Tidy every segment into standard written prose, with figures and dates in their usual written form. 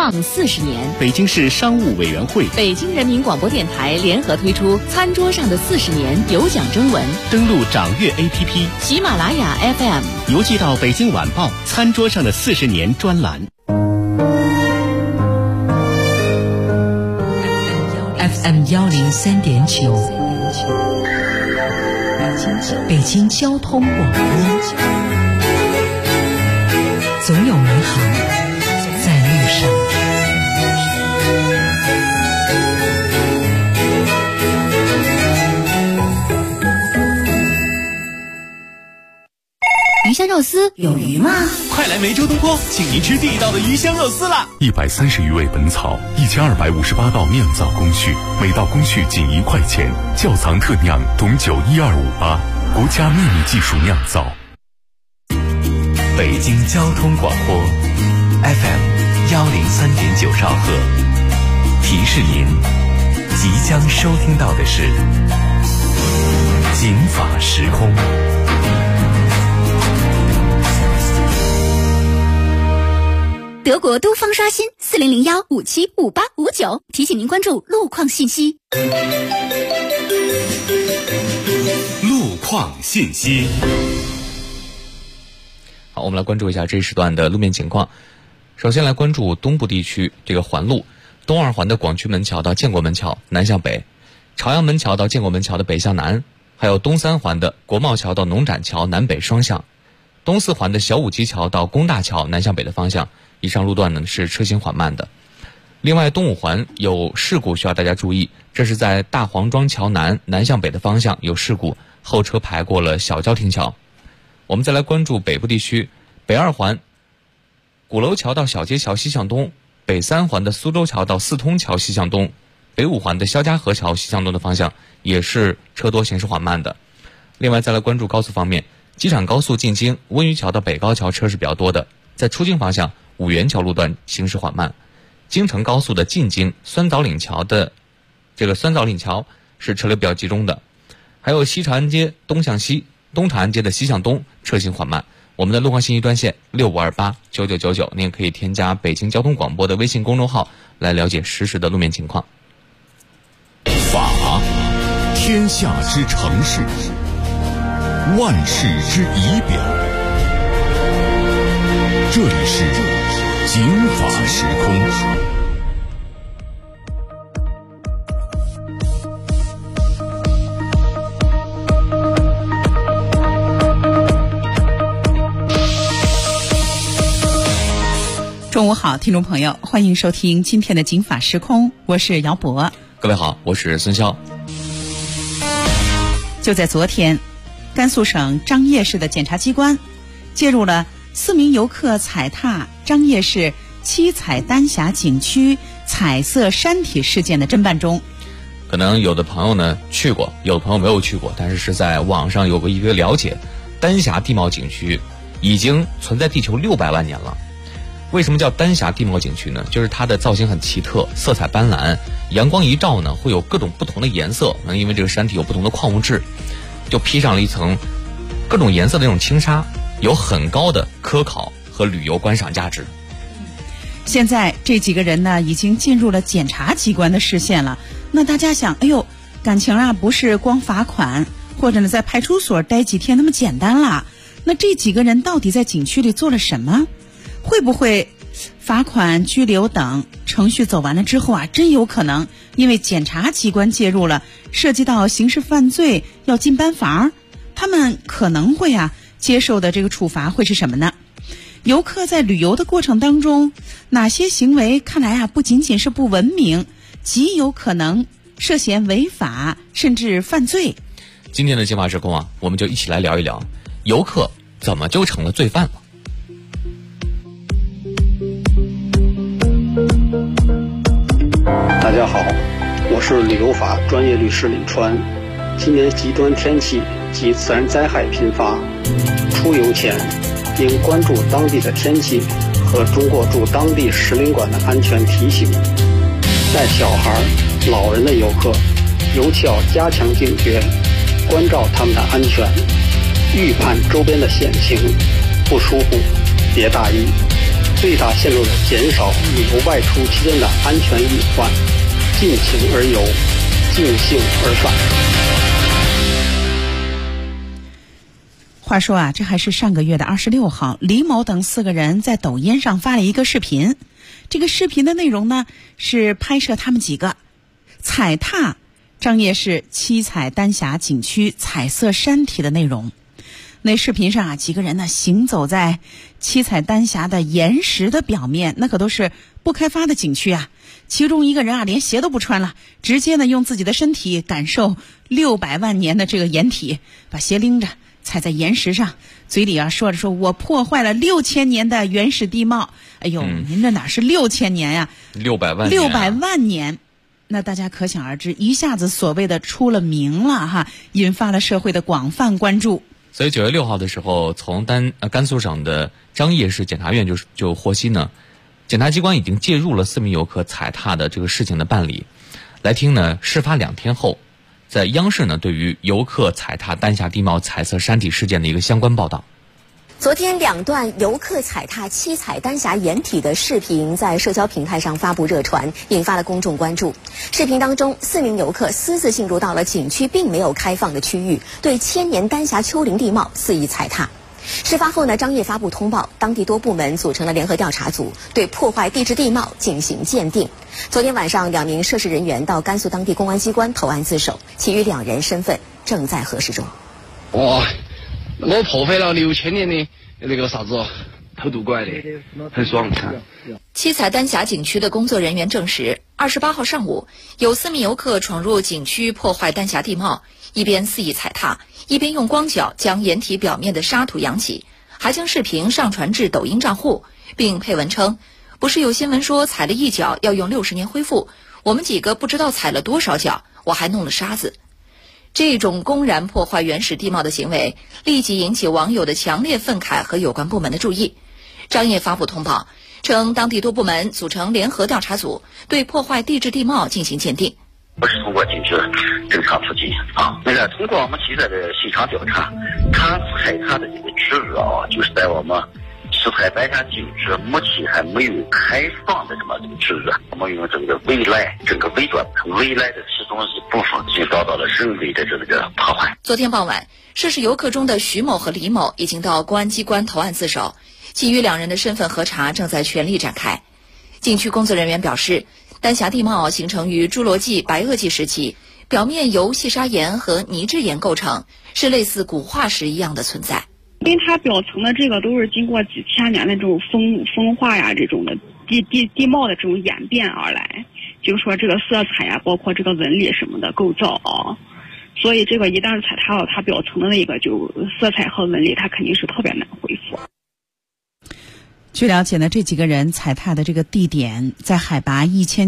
创40年。 北京市商务委员会、 北京人民广播电台联合推出餐桌上的40年有奖征文， 登录掌阅 APP、 喜马拉雅 FM， 邮寄到北京晚报餐桌上的40年专栏。 FM 103.9，北京交通广播，总有美好在路上。 鱼香肉丝有鱼吗？ 快来梅州东坡，请您吃地道的鱼香肉丝啦 ！130余味本草，1258道酿造工序，每道工序仅1块钱。窖藏特酿董酒12588，国家秘密技术酿造。 北京交通广播 FM 103.9兆赫，提示您即将收听到的是警法时空。 德国都方刷新4001575859，提醒您关注路况信息。 路况信息。 好，我们来关注一下这一时段的路面情况。首先来关注东部地区这个环路，东二环的广渠门桥到建国门桥南向北，朝阳门桥到建国门桥的北向南，还有东三环的国贸桥到农展桥南北双向，东四环的小武基桥到工大桥南向北的方向，以上路段呢是车行缓慢的。另外东五环有事故需要大家注意，这是在大黄庄桥南向北的方向有事故，后车排过了小郊亭桥。我们再来关注北部地区，北二环鼓楼桥到小街桥西向东，北三环的苏州桥到四通桥西向东，北五环的肖家河桥西向东的方向也是车多行驶缓慢的。另外再来关注高速方面，机场高速进京温榆桥到北高桥车是比较多的，在出京方向五原桥路段行驶缓慢。京承高速的进京酸枣岭桥的酸枣岭桥是车流比较集中的，还有西长安街东向西，东长安街的西向东车行缓慢。我们的路况信息专线65289999，您也可以添加北京交通广播的微信公众号来了解实时的路面情况。 法，天下之城市，万世之仪表。这里是警法时空。 中午好，听众朋友，欢迎收听今天的警法时空，我是姚博。 各位好，我是孙潇。 就在昨天，甘肃省张掖市的检察机关介入了4名游客踩踏张掖市七彩丹霞景区彩色山体事件的侦办中。 可能有的朋友呢去过，有的朋友没有去过，但是在网上有过一个了解，丹霞地貌景区已经存在地球600万年了。为什么叫丹霞地貌景区呢？就是它的造型很奇特，色彩斑斓，阳光一照呢会有各种不同的颜色，因为这个山体有不同的矿物质，就披上了一层各种颜色的那种轻纱，有很高的科考和旅游观赏价值。 现在这几个人呢已经进入了检察机关的视线了，那大家想，哎呦，感情啊不是光罚款或者呢在派出所待几天那么简单啦。那这几个人到底在景区里做了什么？会不会罚款、拘留等程序走完了之后啊，真有可能因为检察机关介入了，涉及到刑事犯罪要进班房，他们可能会接受的这个处罚会是什么呢？游客在旅游的过程当中，哪些行为看来不仅仅是不文明，极有可能涉嫌违法甚至犯罪？ 今天的警法时空我们就一起来聊一聊，游客怎么就成了罪犯了。 大家好，我是旅游法专业律师李川。今年极端天气及自然灾害频发，出游前应关注当地的天气和中国驻当地使领馆的安全提醒。带小孩、老人的游客尤其要加强警觉，关照他们的安全，预判周边的险情，不疏忽，别大意。 最大限度地减少旅游外出期间的安全隐患，尽情而游，尽兴而返。 话说啊，这还是上个月的26号，李某等4个人在抖音上发了一个视频。这个视频的内容呢，是拍摄他们几个踩踏张掖市七彩丹霞景区彩色山体的内容。那视频上啊，几个人呢行走在七彩丹霞的岩石的表面，那可都是不开发的景区啊。其中一个人啊，连鞋都不穿了，直接呢用自己的身体感受600万年的这个岩体，把鞋拎着踩在岩石上，嘴里啊说着说我破坏了6000年的原始地貌。哎呦，您这哪是6000年呀 ？600万年 ，600万年。那大家可想而知，一下子所谓的出了名了哈，引发了社会的广泛关注。 所以9月6号的时候，从甘肃省的张掖市检察院就获悉呢，检察机关已经介入了4名游客踩踏的这个事情的办理。来听呢，事发2天后，在央视呢对于游客踩踏丹霞地貌彩色山体事件的一个相关报道。 昨天2段游客踩踏七彩丹霞岩体的视频在社交平台上发布热传，引发了公众关注。视频当中，4名游客私自进入到了景区并没有开放的区域，对千年丹霞丘陵地貌肆意踩踏。事发后呢，张掖发布通报，当地多部门组成了联合调查组，对破坏地质地貌进行鉴定。昨天晚上，2名涉事人员到甘肃当地公安机关投案自首，其余2人身份正在核实中。 哇，我破坏了6000年的那个啥子偷渡过来的，很爽看。 七彩丹霞景区的工作人员证实，28号上午，有4名游客闯入景区破坏丹霞地貌，一边肆意踩踏，一边用光脚将岩体表面的沙土扬起，还将视频上传至抖音账户，并配文称：“不是有新闻说踩了一脚要用60年恢复，我们几个不知道踩了多少脚，我还弄了沙子。”这种公然破坏原始地貌的行为，立即引起网友的强烈愤慨和有关部门的注意。张掖发布通报称，当地多部门组成联合调查组，对破坏地质地貌进行鉴定。 不是通过景区正常途径啊，通过我们现在的现场调查，他踩踏的这个区域啊，就是在我们七彩丹霞景区目前还没有开放的这个区域，我们用整个围栏的其中一部分就遭到了人为的这个破坏。 昨天傍晚，涉事游客中的徐某和李某已经到公安机关投案自首，其余2人的身份核查正在全力展开。景区工作人员表示，丹霞地貌形成于侏罗纪、白垩纪时期，表面由细砂岩和泥质岩构成，是类似古化石一样的存在。 因为它表层的这个都是经过几千年的这种风化呀，这种的地貌的这种演变而来，就是说这个色彩呀，包括这个纹理什么的构造啊，所以这个一旦踩踏到它表层的那个就色彩和纹理，它肯定是特别难恢复。 据了解呢，这几个人踩踏的这个地点在海拔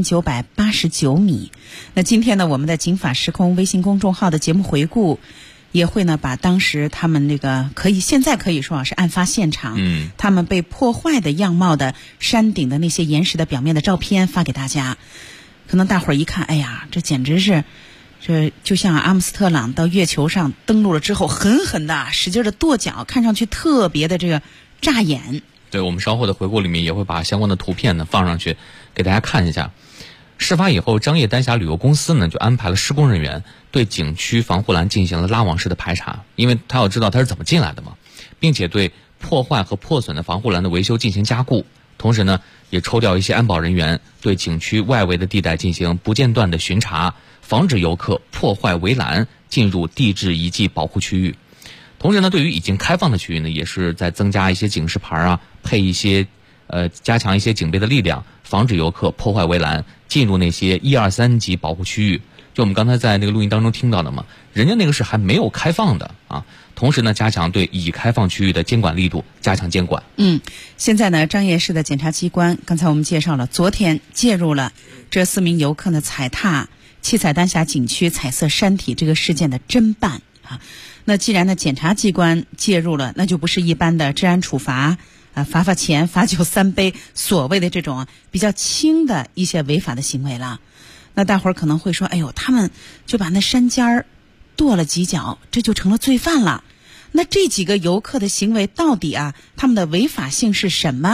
1989米。那今天呢，我们的警法时空微信公众号的节目回顾也会呢把当时他们那个现在可以说是案发现场，他们被破坏的样貌的山顶的那些岩石的表面的照片发给大家。可能大伙儿一看，哎呀，这简直是，这就像阿姆斯特朗到月球上登陆了之后，狠狠的使劲的跺脚，看上去特别的这个扎眼。 对，我们稍后的回顾里面也会把相关的图片呢放上去给大家看一下。事发以后，张掖丹霞旅游公司呢就安排了施工人员对景区防护栏进行了拉网式的排查，因为他要知道他是怎么进来的嘛，并且对破坏和破损的防护栏的维修进行加固，同时呢也抽调一些安保人员对景区外围的地带进行不间断的巡查，防止游客破坏围栏进入地质遗迹保护区域。同时呢，对于已经开放的区域呢，也是在增加一些警示牌啊，配一些加强一些警备的力量，防止游客破坏围栏进入那些1、2、3级保护区域。就我们刚才在那个录音当中听到的嘛，人家那个是还没有开放的啊。同时呢，加强对已开放区域的监管力度，加强监管。 现在呢，张掖市的检察机关刚才我们介绍了，昨天介入了这4名游客的踩踏七彩丹霞景区彩色山体这个事件的侦办啊。那既然呢检察机关介入了，那就不是一般的治安处罚罚钱罚酒3杯所谓的这种比较轻的一些违法的行为了。那大伙儿可能会说，哎呦，他们就把那山尖儿跺了几脚，这就成了罪犯了。那这几个游客的行为到底他们的违法性是什么？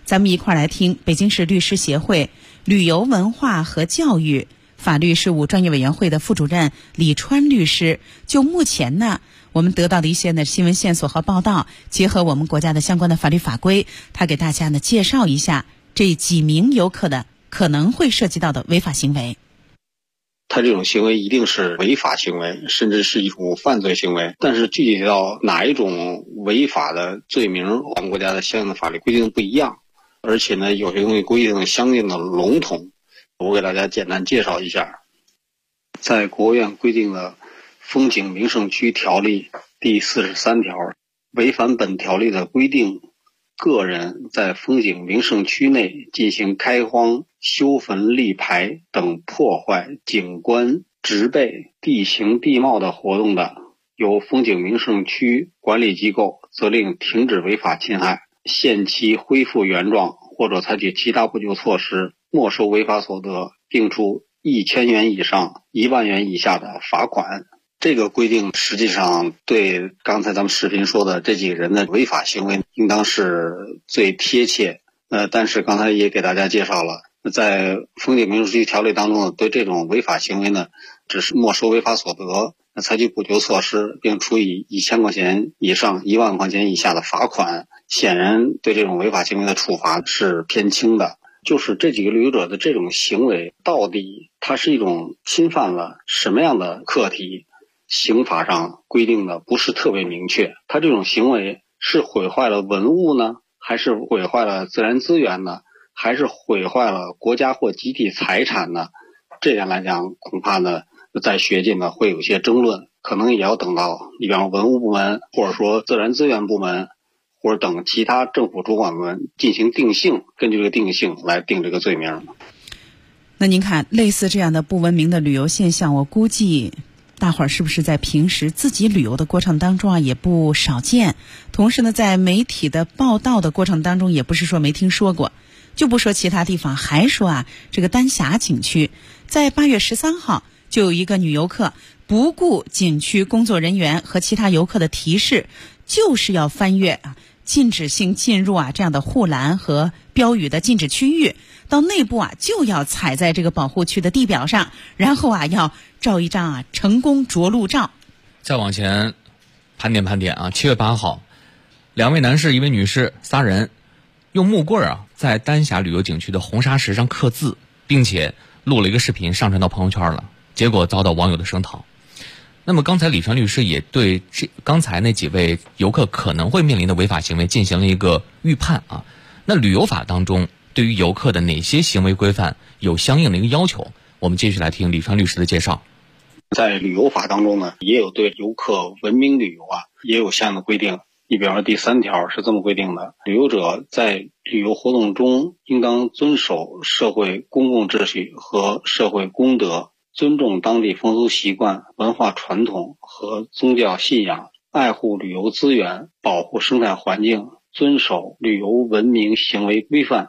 咱们一块儿来听北京市律师协会旅游文化和教育法律事务专业委员会的副主任李川律师，就目前呢我们得到的一些呢新闻线索和报道，结合我们国家的相关的法律法规，他给大家呢介绍一下这几名游客的可能会涉及到的违法行为。 他这种行为一定是违法行为，甚至是一种犯罪行为，但是具体到哪一种违法的罪名，我们国家的相应的法律规定不一样，而且呢有些东西规定相应的笼统。我给大家简单介绍一下，在国务院规定的风景名胜区条例第43条，违反本条例的规定，个人在风景名胜区内进行开荒、修坟立牌等破坏景观、植被、地形地貌的活动的，由风景名胜区管理机构责令停止违法侵害，限期恢复原状，或者采取其他补救措施，没收违法所得，并处1000元以上1万元以下的罚款。这个规定实际上对刚才咱们视频说的这几个人的违法行为应当是最贴切。但是刚才也给大家介绍了，在风景名胜区条例当中，对这种违法行为呢，只是没收违法所得，采取补救措施，并处以1000块钱以上1万块钱以下的罚款。显然对这种违法行为的处罚是偏轻的。就是这几个旅游者的这种行为，到底它是一种侵犯了什么样的课题？刑法上规定的不是特别明确。他这种行为是毁坏了文物呢，还是毁坏了自然资源呢，还是毁坏了国家或集体财产呢？这点来讲，恐怕呢在学界呢会有些争论，可能也要等到比方文物部门或者说自然资源部门或者等其他政府主管部门进行定性，根据这个定性来定这个罪名。 那您看，类似这样的不文明的旅游现象，我估计大伙儿是不是在平时自己旅游的过程当中啊也不少见，同时呢在媒体的报道的过程当中也不是说没听说过。就不说其他地方，还说啊这个丹霞景区在8月13号就有一个女游客不顾景区工作人员和其他游客的提示，就是要翻越禁止性进入这样的护栏和标语的禁止区域，到内部就要踩在这个保护区的地表上，然后要照一张成功着陆照。 再往前盘点7月8号2位男士1位女士3人用木棍在丹霞旅游景区的红砂石上刻字，并且录了一个视频上传到朋友圈了，结果遭到网友的声讨。那么刚才李川律师也对刚才那几位游客可能会面临的违法行为进行了一个预判那旅游法当中对于游客的哪些行为规范有相应的一个要求？我们继续来听李川律师的介绍。 在旅游法当中呢，也有对游客文明旅游也有相应的规定。你比方说第3条是这么规定的：旅游者在旅游活动中应当遵守社会公共秩序和社会公德，尊重当地风俗习惯、文化传统和宗教信仰，爱护旅游资源，保护生态环境，遵守旅游文明行为规范。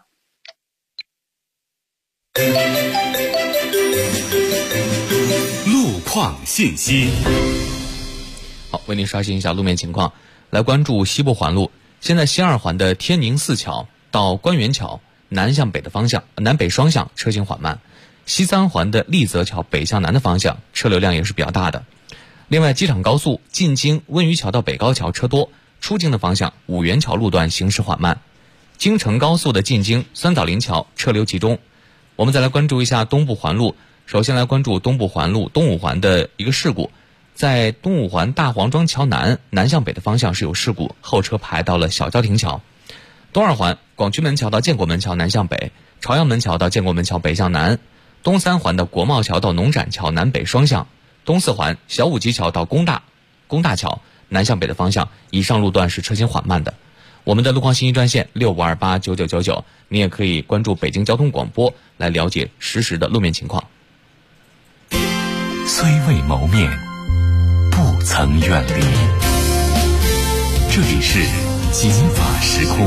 路况信息。 好，为您刷新一下路面情况。来关注西部环路，现在西2环的天宁寺桥到官园桥南向北的方向，南北双向车行缓慢。西3环的丽泽桥北向南的方向车流量也是比较大的。另外，机场高速进京温榆桥到北高桥车多，出京的方向五原桥路段行驶缓慢。京承高速的进京酸枣林桥车流集中。我们再来关注一下东部环路，首先来关注东部环路东五环的一个事故。在东五环大黄庄桥南南向北的方向是有事故，后车排到了小交亭桥。东2环广渠门桥到建国门桥南向北，朝阳门桥到建国门桥北向南。东3环的国贸桥到农展桥南北双向。东4环小武集桥到工大桥南向北的方向，以上路段是车行缓慢的。我们的路况信息专线65289999，你也可以关注北京交通广播来了解实时的路面情况。 虽未谋面，不曾远离。这里是警法时空。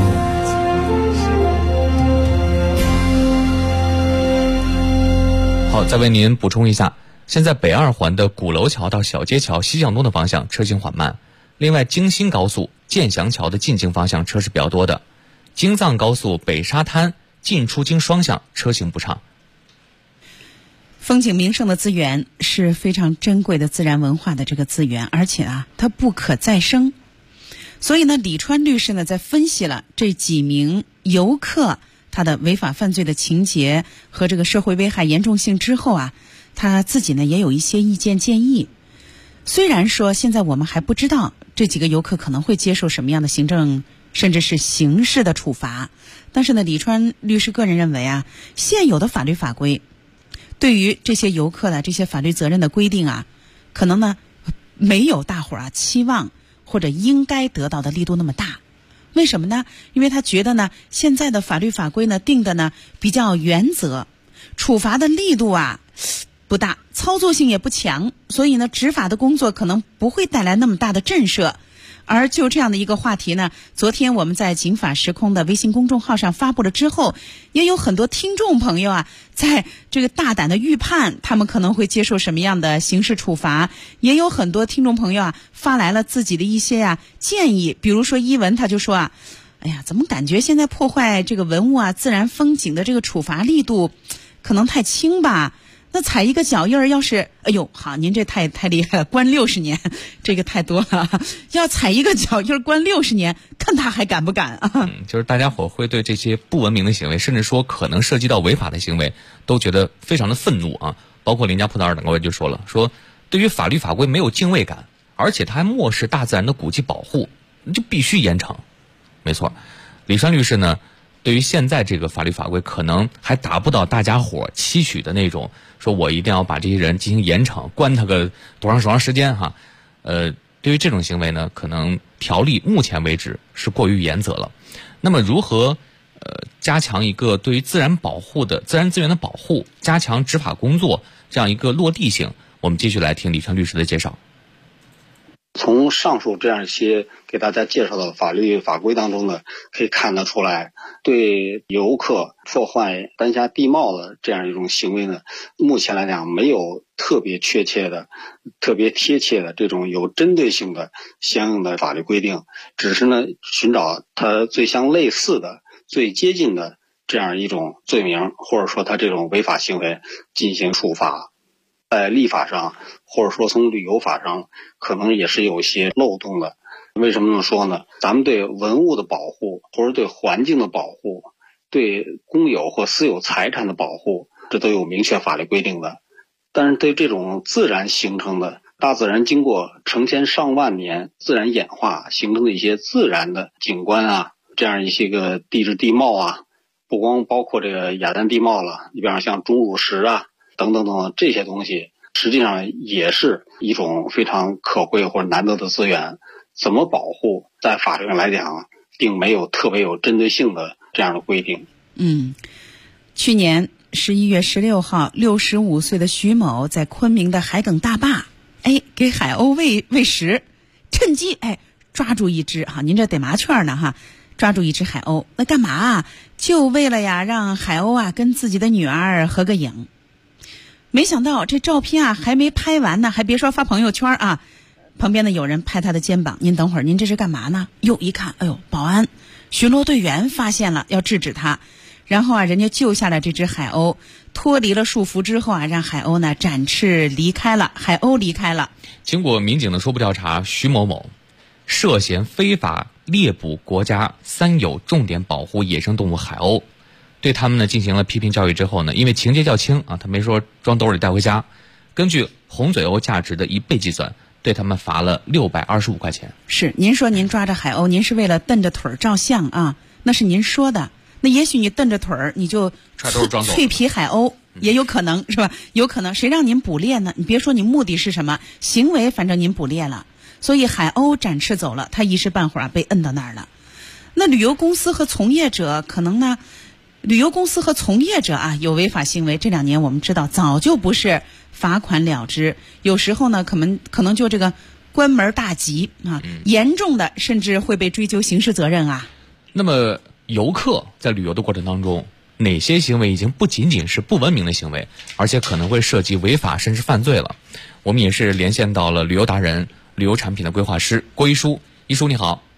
好，再为您补充一下，现在北2环的鼓楼桥到小街桥西向东的方向车行缓慢。另外，京新高速建祥桥的进京方向车是比较多的。 京藏高速北沙滩进出京双向车行不畅。 风景名胜的资源是非常珍贵的自然文化的这个资源，而且啊，它不可再生。所以呢，李川律师呢在分析了这几名游客他的违法犯罪的情节和这个社会危害严重性之后啊，他自己呢也有一些意见建议。虽然说现在我们还不知道这几个游客可能会接受什么样的行政甚至是刑事的处罚，但是呢，李川律师个人认为啊，现有的法律法规对于这些游客的这些法律责任的规定啊，可能呢没有大伙儿期望或者应该得到的力度那么大。为什么呢？因为他觉得呢，现在的法律法规呢定的呢比较原则，处罚的力度啊不大，操作性也不强，所以呢，执法的工作可能不会带来那么大的震慑。而就这样的一个话题呢，昨天我们在警法时空的微信公众号上发布了之后，也有很多听众朋友啊，在这个大胆的预判他们可能会接受什么样的刑事处罚，也有很多听众朋友啊发来了自己的一些建议。比如说伊文他就说啊，哎呀，怎么感觉现在破坏这个文物啊自然风景的这个处罚力度可能太轻吧，那踩一个脚印儿，要是哎呦好，您这太厉害了，关60年，这个太多了。要踩一个脚印儿关60年，看他还敢不敢啊？ 就是大家伙会对这些不文明的行为，甚至说可能涉及到违法的行为，都觉得非常的愤怒啊。包括林家葡萄尔等各位就说了，说对于法律法规没有敬畏感，而且他还漠视大自然的古迹保护，就必须严惩。没错，李川律师呢，对于现在这个法律法规可能还达不到大家伙期许的那种，说我一定要把这些人进行严惩，关他个多长时间哈。对于这种行为呢，可能条例目前为止是过于严责了。那么如何加强一个对于自然保护的自然资源的保护，加强执法工作这样一个落地性，我们继续来听李川律师的介绍。 从上述这样一些给大家介绍的法律法规当中呢，可以看得出来，对游客破坏丹霞地貌的这样一种行为呢，目前来讲没有特别确切的、特别贴切的这种有针对性的相应的法律规定，只是呢寻找它最相类似的、最接近的这样一种罪名，或者说它这种违法行为进行处罚。在立法上或者说从旅游法上可能也是有些漏洞的。为什么这么说呢？咱们对文物的保护或者对环境的保护，对公有或私有财产的保护，这都有明确法律规定的。但是对这种自然形成的大自然经过成千上万年自然演化形成的一些自然的景观啊，这样一些个地质地貌啊，不光包括这个雅丹地貌了，你比方像钟乳石啊等等等等，这些东西实际上也是一种非常可贵或者难得的资源。怎么保护，在法律上来讲并没有特别有针对性的这样的规定。 去年11月16号65岁的徐某在昆明的海埂大坝给海鸥喂食，趁机抓住一只您这逮麻雀呢哈，抓住一只海鸥，那干嘛啊？就为了让海鸥啊跟自己的女儿合个影。没想到这照片啊还没拍完呢，还别说发朋友圈啊，旁边的有人拍他的肩膀，您等会儿，您这是干嘛呢？一看，保安巡逻队员发现了，要制止他。然后人家救下了这只海鸥，脱离了束缚之后让海鸥呢展翅离开了，海鸥离开了。 经过民警的初步调查，徐某某涉嫌非法猎捕国家3有重点保护野生动物海鸥，对他们呢进行了批评教育之后呢，因为情节较轻他没说装兜里带回家，根据红嘴鸥价值的1倍计算，对他们罚了625块钱。 是，您说您抓着海鸥，您是为了蹬着腿照相啊？那是您说的。那也许你蹬着腿儿，你就脆皮海鸥也有可能，是吧？有可能，谁让您捕猎呢？你别说你目的是什么，行为反正您捕猎了，所以海鸥展翅走了，他一时半会儿被摁到那儿了。那旅游公司和从业者可能呢？旅游公司和从业者有违法行为，这2年我们知道早就不是罚款了之，有时候呢可能就这个关门大吉严重的甚至会被追究刑事责任啊。 那么游客在旅游的过程当中，哪些行为已经不仅仅是不文明的行为，而且可能会涉及违法甚至犯罪了？我们也是连线到了旅游达人、旅游产品的规划师郭一书。一书你好。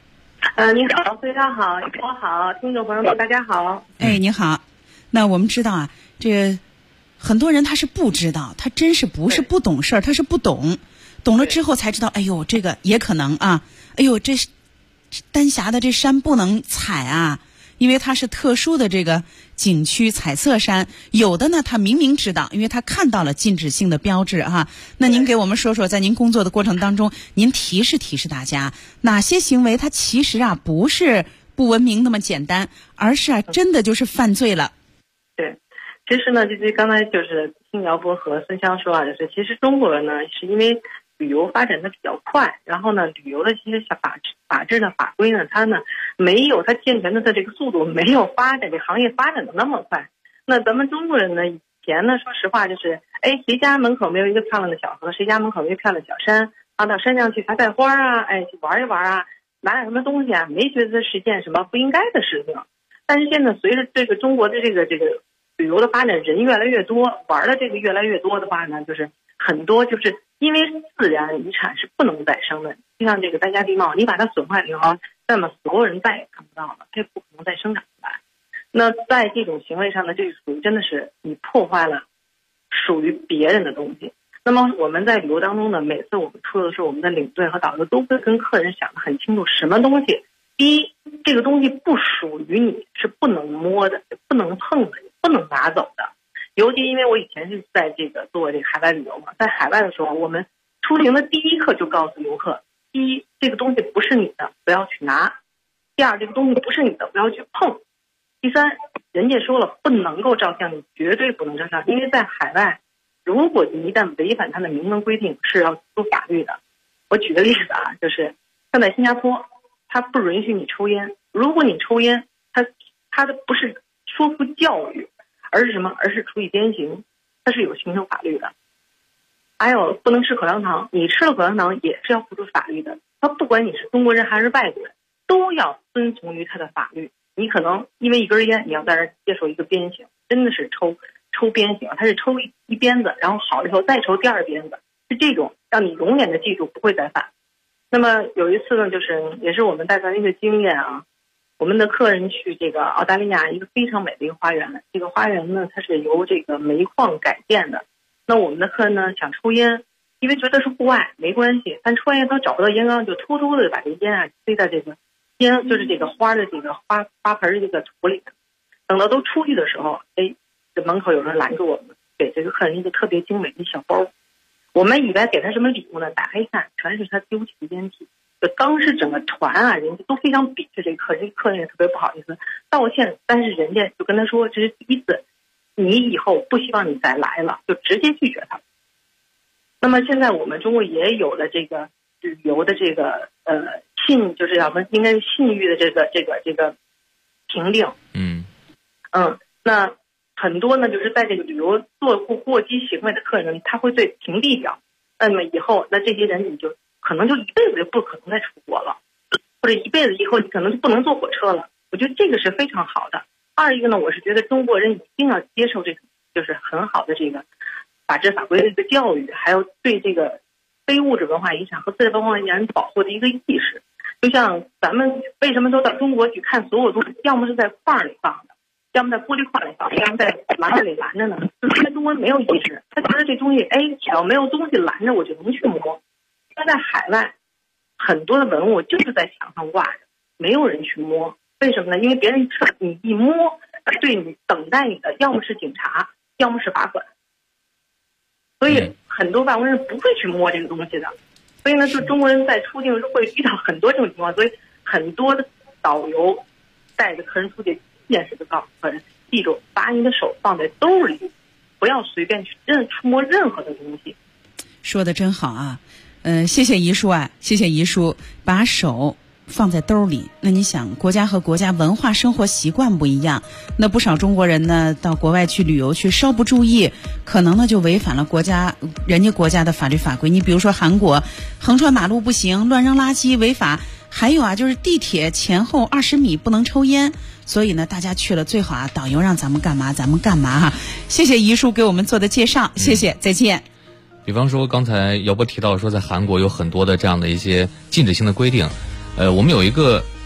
你好，非常好，你好，听众朋友们大家好。 哎，你好。那我们知道啊，这很多人他是不知道，他真是不是不懂事儿，他是不懂，懂了之后才知道，哎呦，这个也可能啊，哎呦，这丹霞的这山不能采啊，因为它是特殊的这个景区彩色山。有的呢，他明明知道，因为他看到了禁止性的标志啊。那您给我们说说，在您工作的过程当中，您提示大家，哪些行为它其实啊不是不文明那么简单，而是啊真的就是犯罪了。 对，其实呢，就是刚才就是听姚波和孙香说啊，就是其实中国人呢是因为旅游发展的比较快，然后呢，旅游的一些法制的法规呢，它呢没有它健全的这个速度，没有发展这行业发展的那么快。那咱们中国人呢，以前呢，说实话就是，哎，谁家门口没有一个漂亮的小河，谁家门口没有漂亮的小山啊，到山上去采采花啊，哎，去玩一玩啊，拿点什么东西啊，没觉得是件什么不应该的事情。但是现在随着这个中国的这个旅游的发展，人越来越多，玩的这个越来越多的话呢，就是很多就是因为自然遗产是不能再生的，就像这个丹霞地貌，你把它损坏了以后，那么所有人再也看不到了，它也不可能再生长出来。那在这种行为上呢，这属于真的是你破坏了属于别人的东西。那么我们在旅游当中呢，每次我们出的时候，我们的领队和导游都会跟客人想得很清楚，什么东西，第一，这个东西不属于你，是不能摸的，不能碰的，不能拿走的。尤其因为我以前是在这个做这个海外旅游嘛，在海外的时候，我们出行的第一课就告诉游客：第一，这个东西不是你的，不要去拿；第二，这个东西不是你的，不要去碰；第三，人家说了不能够照相，你绝对不能照相，因为在海外，如果你一旦违反它的明文规定，是要负法律的。我举个例子啊，就是像在新加坡，它不允许你抽烟，如果你抽烟，它的不是说服教育。而是什么？而是处以鞭刑，它是有形成法律的。还有不能吃口香糖，你吃了口香糖也是要付出法律的。它不管你是中国人还是外国人，都要遵从于它的法律。你可能因为一根烟，你要在这儿接受一个鞭刑，真的是抽鞭刑，它是抽一鞭子，然后好了以后再抽第二鞭子，是这种让你永远的记住不会再犯。那么有一次呢，就是也是我们带团的一个经验啊。我们的客人去这个澳大利亚一个非常美的一个花园，这个花园呢，它是由这个煤矿改建的。那我们的客人呢想抽烟，因为觉得是户外没关系，但抽完烟他找不到烟缸，就偷偷的把这烟啊塞到这个烟，就是这个花的这个花盆的这个土里。等到都出去的时候，哎，这门口有人拦住我们，给这个客人一个特别精美的小包。我们以为给他什么礼物呢？打开一看，全是他丢弃的烟蒂。当时整个团啊，人家都非常鄙视这个客人，这个客人也特别不好意思道歉，但是人家就跟他说这是第一次，你以后不希望你再来了，就直接拒绝他。那么现在我们中国也有了这个旅游的这个就是要说应该是信誉的这个评定。那很多呢就是在这个旅游做过激行为的客人，他会对屏蔽掉。那么以后那这些人你就可能就一辈子就不可能再出国了，或者一辈子以后你可能就不能坐火车了。我觉得这个是非常好的。二一个呢，我是觉得中国人一定要接受这个就是很好的这个法治法规的一个教育，还有对这个非物质文化遗产和自然文化遗产保护的一个意识。就像咱们为什么都到中国去看所有东西，要么是在框里放的，要么在玻璃框里放的，要么在篮子里拦着呢？就是在中国没有意识，他觉得这东西，哎，只要没有东西拦着，我就能去摸。但在海外，很多的文物就是在墙上挂着，没有人去摸。为什么呢？因为别人你一摸，对你等待你的要么是警察，要么是罚款。所以很多外国人不会去摸这个东西的。所以呢，就中国人在出境时会遇到很多这种情况，所以很多的导游带着客人出去，第一件事就告诉客人，记住把你的手放在兜里，不要随便去触摸任何的东西。 说的真好啊。谢谢姨叔啊，谢谢姨叔，把手放在兜里。那你想，国家和国家文化生活习惯不一样，那不少中国人呢到国外去旅游去，稍不注意，可能呢就违反了人家国家的法律法规。你比如说韩国，横穿马路不行，乱扔垃圾违法，还有啊就是地铁前后20米不能抽烟。所以呢，大家去了最好啊，导游让咱们干嘛咱们干嘛哈。谢谢姨叔给我们做的介绍，谢谢，再见。 比方说刚才姚波提到说在韩国有很多的这样的一些禁止性的规定，我们有一个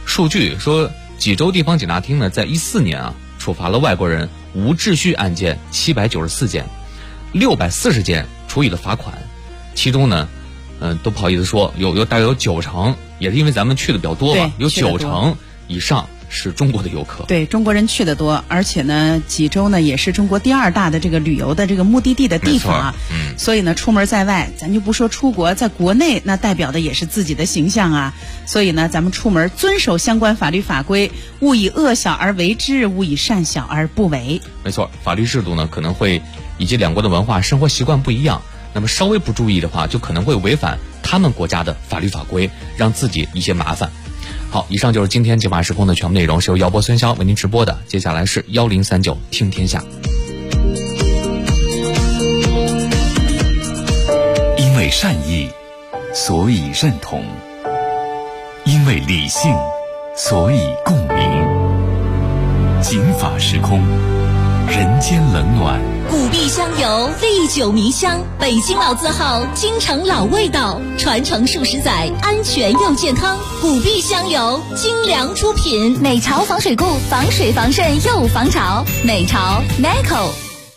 数据说，济州地方检察厅呢，在14年处罚了外国人无秩序案件794件，640件处以了罚款，其中呢，都不好意思说，大约有90%，也是因为咱们去的比较多吧，有90%以上是中国的游客。 对，中国人去的多，而且呢，济州呢也是中国第2大的这个旅游的这个目的地的地方啊。所以呢，出门在外，咱就不说出国，在国内那代表的也是自己的形象啊。所以呢，咱们出门遵守相关法律法规，勿以恶小而为之，勿以善小而不为。 没错，法律制度呢可能会以及两国的文化生活习惯不一样，那么稍微不注意的话，就可能会违反他们国家的法律法规，让自己一些麻烦。好，以上就是今天《解码时空》的全部内容，是由姚波、孙潇为您直播的。接下来是1039听天下。 因为善意，所以认同；因为理性，所以共鸣。警法时空，人间冷暖。 古碧香油历久弥香，北京老字号，京城老味道，传承数十载，安全又健康。古碧香油精良出品， 美潮防水固，防水防渗又防潮。美潮 Meco。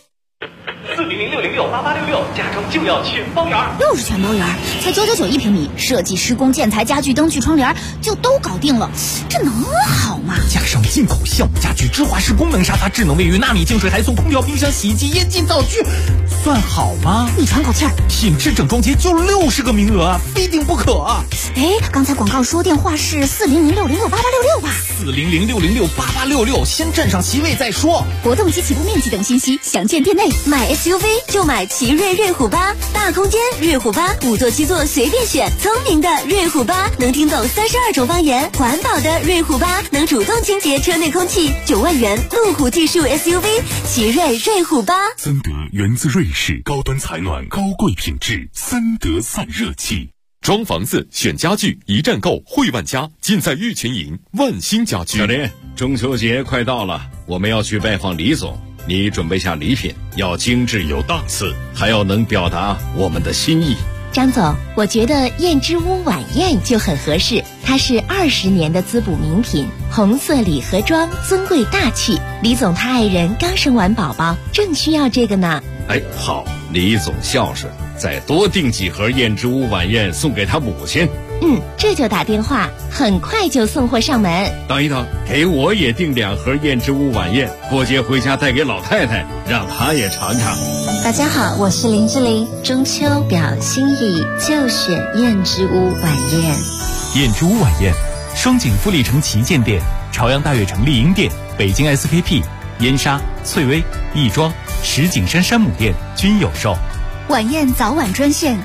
400-606-8866，加装就要全包圆。 又是全包圆，才999一平米，设计、施工、建材、家具、灯具、窗帘就都搞定了，这能好吗？ 加上进口橡木家具、芝华士功能沙发、智能卫浴、纳米净水，还送空调、冰箱、洗衣机、烟机、灶具，算好吗？ 你喘口气儿， 品质整装节就60个名额，非订不可。 哎，刚才广告说电话是400-606-8866吧 ？400-606-8866，先占上席位再说。 活动及起步面积等信息详见店内。 买 SUV 就买奇瑞瑞虎8，大空间瑞虎8，5座7座随便选，聪明的瑞虎8能听懂32种方言，环保的瑞虎8能主动清洁车内空气，9万元路虎技术 SUV， 奇瑞瑞虎8。 森德源自瑞士，高端采暖，高贵品质，森德散热器。 装房子选家具一站购汇万家，尽在玉群营万兴家居。 小林，中秋节快到了，我们要去拜访李总，你准备下礼品，要精致有档次，还要能表达我们的心意。 张总，我觉得燕之屋晚宴就很合适，它是20年的滋补名品，红色礼盒装，尊贵大气。李总他爱人刚生完宝宝，正需要这个呢。 哎，好，李总孝顺，再多订几盒燕之屋晚宴送给他母亲。 这就打电话，很快就送货上门。 等一等，给我也订2盒燕之屋晚宴，过节回家带给老太太，让她也尝尝。 大家好，我是林志玲，中秋表心意就选燕之屋晚宴。 燕之屋晚宴，双井富力城旗舰店、朝阳大悦城丽婴店、北京 SKP、燕莎、翠微、亦庄、石景山山姆店均有售。 晚宴早晚专线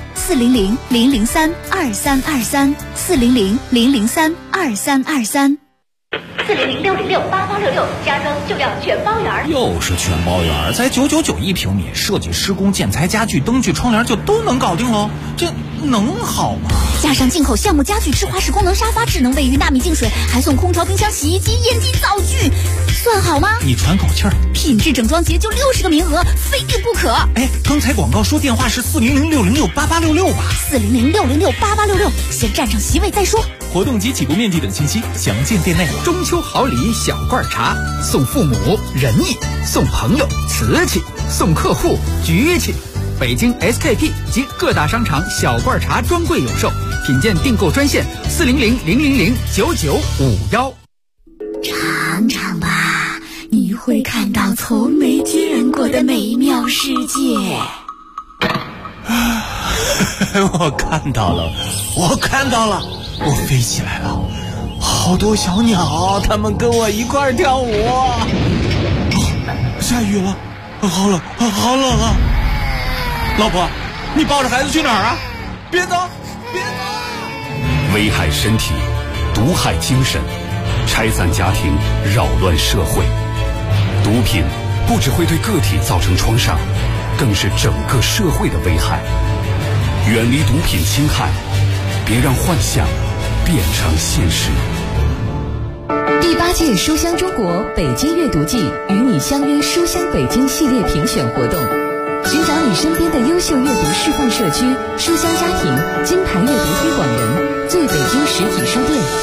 400-003-2323 400-003-2323。 400-606-8866，加装就要全包圆。 又是全包圆，才999一平米，设计、施工、建材、家具、灯具、窗帘就都能搞定喽，这能好吗？ 加上进口橡木家具、芝华士功能沙发、智能卫浴、纳米净水，还送空调、冰箱、洗衣机、烟机、灶具，算好吗？ 你喘口气儿， 品质整装节就60个名额，非订不可。 哎，刚才广告说电话是400-606-8866吧 400-606-8866，先占上席位再说。 活动及起步面积等信息详见店内。 中秋好礼小罐茶，送父母仁义，送朋友瓷器，送客户局气。北京 SKP 及各大商场小罐茶专柜有售，品鉴订购专线400-000-9951。 尝尝吧，你会看到从没见过的美妙世界。 我看到了，我飞起来了，好多小鸟，它们跟我一块跳舞。下雨了，好冷啊！老婆，你抱着孩子去哪儿啊？别走！ 危害身体，毒害精神，拆散家庭，扰乱社会。毒品不只会对个体造成创伤，更是整个社会的危害。远离毒品侵害，别让幻想变成现实。 第8届书香中国北京阅读季与你相约书香北京系列评选活动，寻找你身边的优秀阅读示范社区、书香家庭、金牌阅读推广人、最北京实体书店。